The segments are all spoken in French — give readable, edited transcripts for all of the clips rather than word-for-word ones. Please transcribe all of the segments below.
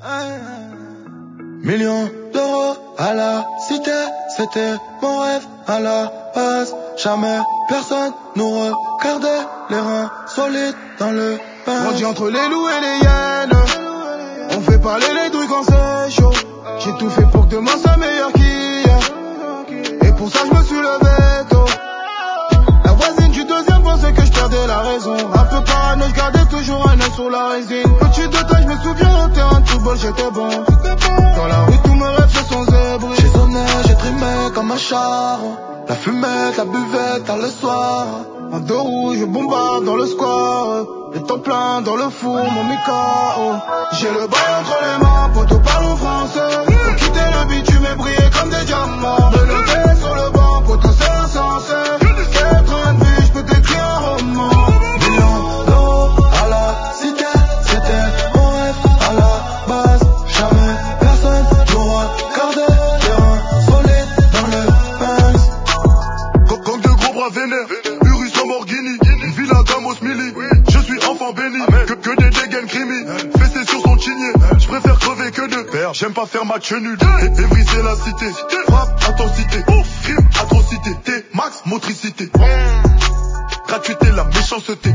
Millions d'euros à la cité, c'était mon rêve à la base. Jamais personne nous regardait, les reins solides dans le pain. Grandi entre les loups et les hyènes, on fait parler les douilles quand c'est chaud. J'ai tout fait pour que demain soit meilleur qu'hier, et pour ça je me suis levé tôt. La voisine du deuxième pensait que je perdais la raison. Un peu parano, je gardais toujours un œil sur la résine. Petit de taille, je me souviens au terrain de football, j'étais bon. Dans la rue, tous mes rêves se sont zébrés. J'ai sonné, j'ai trimé comme un charron. La fumette, la buvette, tard le soir. En deux roues, je bombarde dans le square. Les temps pleins dans le four, mon micro. J'ai le bail entre les mains, poteau parlons français. Pour quitter le bitume et briller comme des diamants. Me lever sur le banc, poteau c'est insensé. Quel train de vie, je peux t'écrire un roman. Millions d'euros à la cité, c'était mon rêve à la base. Jamais personne nous regardait, les reins solides dans le Benz. Comme de gros bras vénères, Urus Lamborghini, une villa Gamos Mili. Je suis enfant béni, que des dégaines crimi. Fessé sur son chigné, je préfère crever que de perdre. J'aime pas faire match nul et briser la cité. Frappe, intensité, crime, atrocité. T-max, motricité. Gratuité, la méchanceté.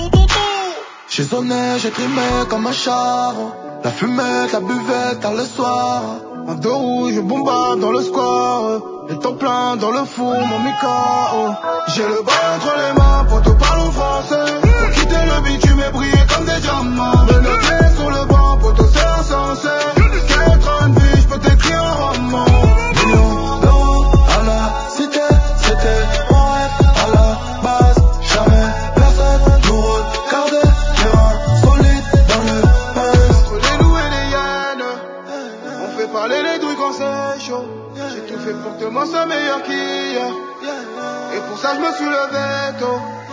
J'ai sonné, j'ai trimé comme un charron. La fumette, la buvette, tard le soir. En deux roues, je bombarde dans le square. Les temps pleins dans le four, mon micro. J'ai le bail entre les mains, poteau parlons français. Pour quitter le bitume et briller comme des diamants. Me lever sur le banc, poteau c'est insensé. Quel train de vie, je peux t'écrire un roman. Millions d'euros à la cité, c'était mon rêve à la base. Jamais personne nous regardait, les reins solides dans le Benz. Entre les loups et les hyènes, on fait parler les douilles quand c'est chaud. J'ai tout fait pour que demain soit meilleur qu'hier, et pour ça je me suis levé tôt.